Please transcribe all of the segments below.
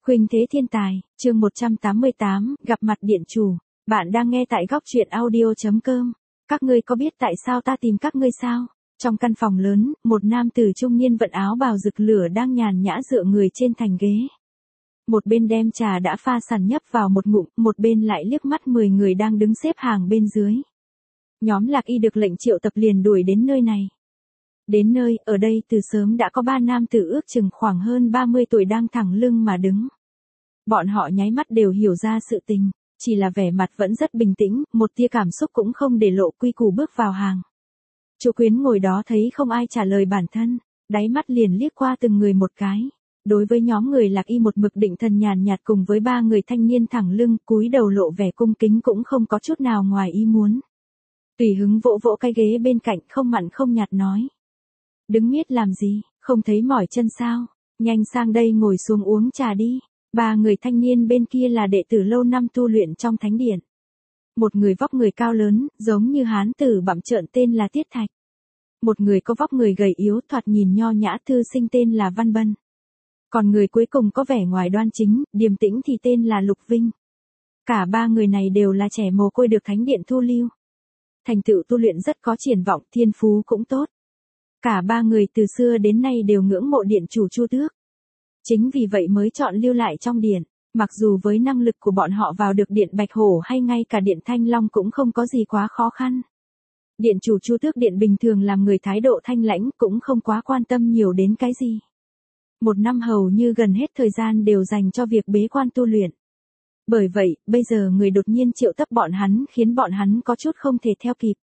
Khuynh thế thiên tài, chương 188, gặp mặt điện chủ. Bạn đang nghe tại góc truyện audio.com. Các ngươi có biết tại sao ta tìm các ngươi sao? Trong căn phòng lớn, một nam tử trung niên vận áo bào rực lửa đang nhàn nhã dựa người trên thành ghế. Một bên đem trà đã pha sẵn nhấp vào một ngụm, một bên lại liếc mắt 10 người đang đứng xếp hàng bên dưới. Nhóm Lạc Y được lệnh triệu tập liền đuổi đến nơi này. Đến nơi, ở đây từ sớm đã có 3 nam tử ước chừng khoảng hơn 30 tuổi đang thẳng lưng mà đứng. Bọn họ nháy mắt đều hiểu ra sự tình, chỉ là vẻ mặt vẫn rất bình tĩnh, một tia cảm xúc cũng không để lộ, quy củ bước vào hàng. Chu Quyến ngồi đó thấy không ai trả lời bản thân, đáy mắt liền liếc qua từng người một cái. Đối với nhóm người Lạc Y một mực định thần nhàn nhạt cùng với 3 người thanh niên thẳng lưng cúi đầu lộ vẻ cung kính cũng không có chút nào ngoài ý muốn. Tùy hứng vỗ vỗ cái ghế bên cạnh không mặn không nhạt nói. Đứng miết làm gì, không thấy mỏi chân sao, nhanh sang đây ngồi xuống uống trà đi. 3 người thanh niên bên kia là đệ tử lâu năm tu luyện trong thánh điện. Một người vóc người cao lớn, giống như hán tử bặm trợn tên là Tiết Thạch. Một người có vóc người gầy yếu thoạt nhìn nho nhã thư sinh tên là Văn Bân. Còn người cuối cùng có vẻ ngoài đoan chính, điềm tĩnh thì tên là Lục Vinh. Cả 3 người này đều là trẻ mồ côi được thánh điện thu lưu. Thành tựu tu luyện rất có triển vọng, thiên phú cũng tốt. Cả 3 người từ xưa đến nay đều ngưỡng mộ điện chủ Chu Tước. Chính vì vậy mới chọn lưu lại trong điện, mặc dù với năng lực của bọn họ vào được điện Bạch Hổ hay ngay cả điện Thanh Long cũng không có gì quá khó khăn. Điện chủ Chu Tước điện bình thường làm người thái độ thanh lãnh cũng không quá quan tâm nhiều đến cái gì. Một năm hầu như gần hết thời gian đều dành cho việc bế quan tu luyện. Bởi vậy, bây giờ người đột nhiên triệu tập bọn hắn khiến bọn hắn có chút không thể theo kịp.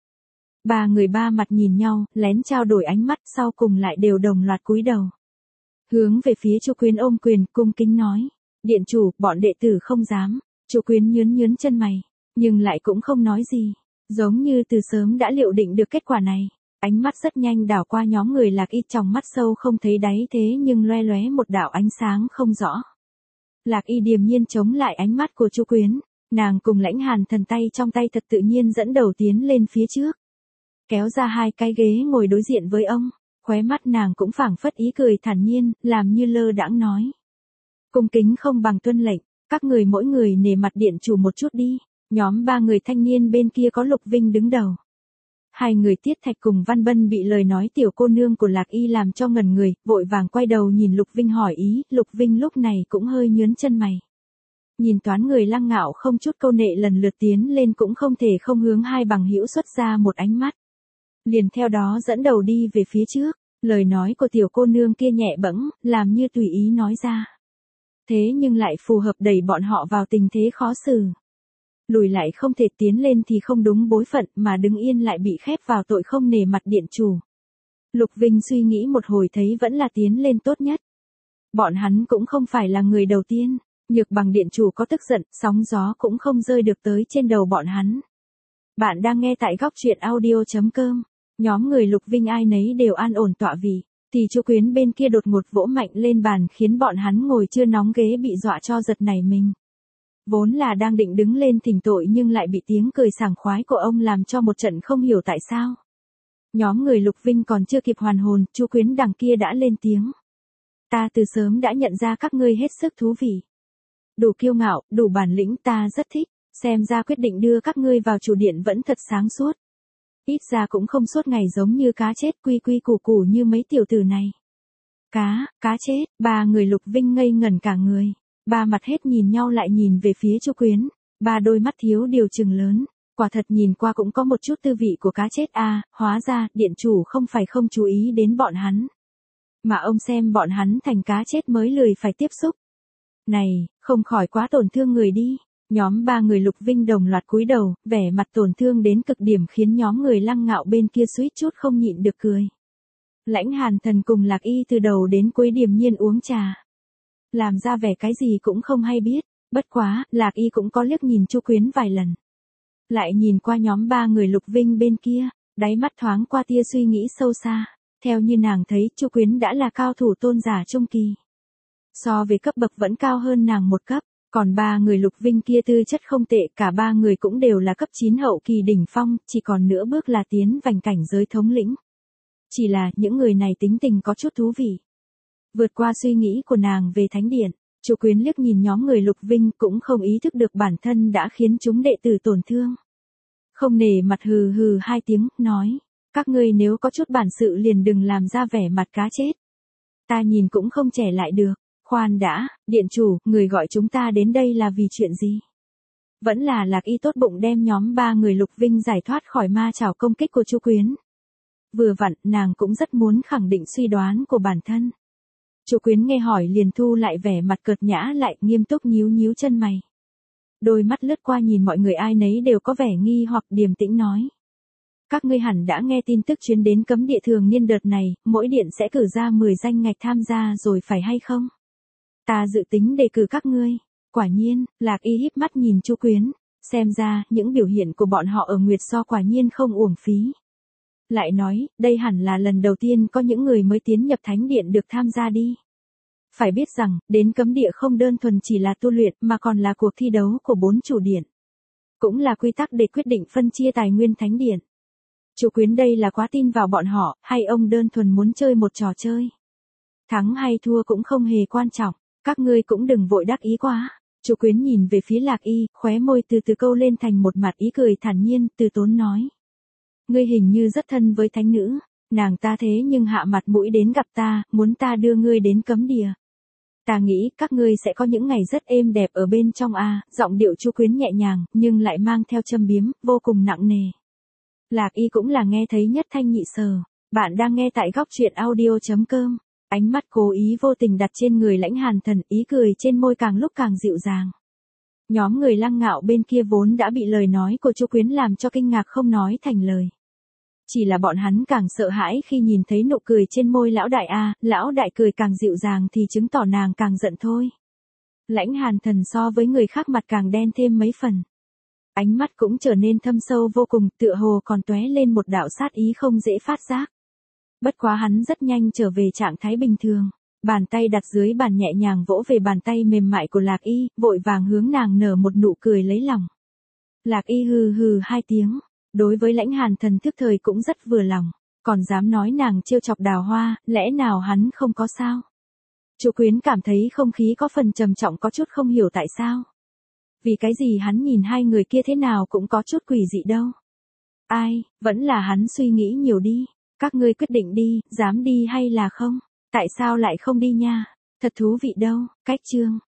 3 người ba mặt nhìn nhau, lén trao đổi ánh mắt sau cùng lại đều đồng loạt cúi đầu. Hướng về phía Chu Quyến ôm quyền cung kính nói. Điện chủ, bọn đệ tử không dám. Chu Quyến nhướn chân mày, nhưng lại cũng không nói gì. Giống như từ sớm đã liệu định được kết quả này. Ánh mắt rất nhanh đảo qua nhóm người Lạc Y, trong mắt sâu không thấy đáy thế nhưng loe lóe một đạo ánh sáng không rõ. Lạc Y điềm nhiên chống lại ánh mắt của Chu Quyến. Nàng cùng Lãnh Hàn Thần tay trong tay thật tự nhiên dẫn đầu tiến lên phía trước. Kéo ra 2 cái ghế ngồi đối diện với ông. Khóe mắt nàng cũng phảng phất ý cười thản nhiên, làm như lơ đãng nói. Cung kính không bằng tuân lệnh, các người mỗi người nể mặt điện chủ một chút đi. Nhóm 3 người thanh niên bên kia có Lục Vinh đứng đầu. 2 người Tiết Thạch cùng Văn Bân bị lời nói tiểu cô nương của Lạc Y làm cho ngẩn người, vội vàng quay đầu nhìn Lục Vinh hỏi ý, Lục Vinh lúc này cũng hơi nhướng chân mày. Nhìn toán người Lăng Ngạo không chút câu nệ lần lượt tiến lên cũng không thể không hướng 2 bằng hữu xuất ra một ánh mắt. Liền theo đó dẫn đầu đi về phía trước, lời nói của tiểu cô nương kia nhẹ bẫng, làm như tùy ý nói ra. Thế nhưng lại phù hợp đẩy bọn họ vào tình thế khó xử. Lùi lại không thể tiến lên thì không đúng bối phận mà đứng yên lại bị khép vào tội không nể mặt điện chủ. Lục Vinh suy nghĩ một hồi thấy vẫn là tiến lên tốt nhất. Bọn hắn cũng không phải là người đầu tiên, Nhược Bằng điện chủ có tức giận, sóng gió cũng không rơi được tới trên đầu bọn hắn. Bạn đang nghe tại góc truyện audio.com. Nhóm người Lục Vinh ai nấy đều an ổn tọa vị, thì Chu Quyến bên kia đột ngột vỗ mạnh lên bàn khiến bọn hắn ngồi chưa nóng ghế bị dọa cho giật nảy mình. Vốn là đang định đứng lên thỉnh tội nhưng lại bị tiếng cười sảng khoái của ông làm cho một trận không hiểu tại sao. Nhóm người Lục Vinh còn chưa kịp hoàn hồn, Chu Quyến đằng kia đã lên tiếng. Ta từ sớm đã nhận ra các ngươi hết sức thú vị. Đủ kiêu ngạo, đủ bản lĩnh, ta rất thích, xem ra quyết định đưa các ngươi vào chủ điện vẫn thật sáng suốt. Ít ra cũng không suốt ngày giống như cá chết quy quy củ củ như mấy tiểu tử này. Cá chết, 3 người Lục Vinh ngây ngẩn cả người. 3 mặt hết nhìn nhau lại nhìn về phía Chu Quyến. 3 đôi mắt thiếu điều chừng lớn. Quả thật nhìn qua cũng có một chút tư vị của cá chết à, hóa ra điện chủ không phải không chú ý đến bọn hắn. Mà ông xem bọn hắn thành cá chết mới lười phải tiếp xúc. Này, không khỏi quá tổn thương người đi. Nhóm 3 người Lục Vinh đồng loạt cúi đầu, vẻ mặt tổn thương đến cực điểm khiến nhóm người Lăng Ngạo bên kia suýt chút không nhịn được cười. Lãnh Hàn Thần cùng Lạc Y từ đầu đến cuối điềm nhiên uống trà. Làm ra vẻ cái gì cũng không hay biết, bất quá, Lạc Y cũng có liếc nhìn Chu Quyến vài lần. Lại nhìn qua nhóm 3 người Lục Vinh bên kia, đáy mắt thoáng qua tia suy nghĩ sâu xa, theo như nàng thấy Chu Quyến đã là cao thủ tôn giả trung kỳ. So về cấp bậc vẫn cao hơn nàng một cấp. Còn 3 người Lục Vinh kia tư chất không tệ, cả 3 người cũng đều là cấp 9 hậu kỳ đỉnh phong, chỉ còn nửa bước là tiến vành cảnh giới thống lĩnh. Chỉ là những người này tính tình có chút thú vị. Vượt qua suy nghĩ của nàng về thánh điện, Chu Quyến liếc nhìn nhóm người Lục Vinh cũng không ý thức được bản thân đã khiến chúng đệ tử tổn thương. Không nể mặt hừ hừ hai tiếng, nói. Các ngươi nếu có chút bản sự liền đừng làm ra vẻ mặt cá chết. Ta nhìn cũng không trẻ lại được. Khoan đã, điện chủ, người gọi chúng ta đến đây là vì chuyện gì? Vẫn là Lạc Y tốt bụng đem nhóm 3 người Lục Vinh giải thoát khỏi ma chảo công kích của Chu Quyến. Vừa vặn, nàng cũng rất muốn khẳng định suy đoán của bản thân. Chu Quyến nghe hỏi liền thu lại vẻ mặt cợt nhã lại, nghiêm túc nhíu nhíu chân mày. Đôi mắt lướt qua nhìn mọi người ai nấy đều có vẻ nghi hoặc, điềm tĩnh nói. Các ngươi hẳn đã nghe tin tức chuyến đến cấm địa thường niên đợt này, mỗi điện sẽ cử ra 10 danh ngạch tham gia rồi phải hay không? Ta dự tính đề cử các ngươi. Quả nhiên, Lạc Y híp mắt nhìn Chu Quyến, xem ra những biểu hiện của bọn họ ở Nguyệt So quả nhiên không uổng phí. Lại nói, đây hẳn là lần đầu tiên có những người mới tiến nhập thánh điện được tham gia đi. Phải biết rằng, đến cấm địa không đơn thuần chỉ là tu luyện mà còn là cuộc thi đấu của 4 chủ điện. Cũng là quy tắc để quyết định phân chia tài nguyên thánh điện. Chu Quyến đây là quá tin vào bọn họ, hay ông đơn thuần muốn chơi một trò chơi. Thắng hay thua cũng không hề quan trọng, các ngươi cũng đừng vội đắc ý quá. Chu Quyến nhìn về phía Lạc Y, khóe môi từ từ câu lên thành một mặt ý cười thản nhiên, từ tốn nói. Ngươi hình như rất thân với thánh nữ, nàng ta thế nhưng hạ mặt mũi đến gặp ta, muốn ta đưa ngươi đến cấm địa. Ta nghĩ các ngươi sẽ có những ngày rất êm đẹp ở bên trong a. Giọng điệu Chu Quyến nhẹ nhàng, nhưng lại mang theo châm biếm, vô cùng nặng nề. Lạc Y cũng là nghe thấy nhất thanh nhị sở. Bạn đang nghe tại góc truyện audio.com. Ánh mắt cố ý vô tình đặt trên người Lãnh Hàn Thần, ý cười trên môi càng lúc càng dịu dàng. Nhóm người Lăng Ngạo bên kia vốn đã bị lời nói của Chu Quyến làm cho kinh ngạc không nói thành lời. Chỉ là bọn hắn càng sợ hãi khi nhìn thấy nụ cười trên môi lão đại a, lão đại cười càng dịu dàng thì chứng tỏ nàng càng giận thôi. Lãnh Hàn Thần so với người khác mặt càng đen thêm mấy phần. Ánh mắt cũng trở nên thâm sâu vô cùng, tựa hồ còn tóe lên một đạo sát ý không dễ phát giác. Bất quá hắn rất nhanh trở về trạng thái bình thường, bàn tay đặt dưới bàn nhẹ nhàng vỗ về bàn tay mềm mại của Lạc Y, vội vàng hướng nàng nở một nụ cười lấy lòng. Lạc Y hừ hừ hai tiếng, đối với Lãnh Hàn Thần thức thời cũng rất vừa lòng, còn dám nói nàng trêu chọc Đào Hoa, lẽ nào hắn không có sao? Chu Quyến cảm thấy không khí có phần trầm trọng, có chút không hiểu tại sao. Vì cái gì hắn nhìn hai người kia thế nào cũng có chút quỷ dị đâu. Ai, vẫn là hắn suy nghĩ nhiều đi. Các ngươi quyết định đi, dám đi hay là không? Tại sao lại không đi nha? Thật thú vị đâu, cách chương.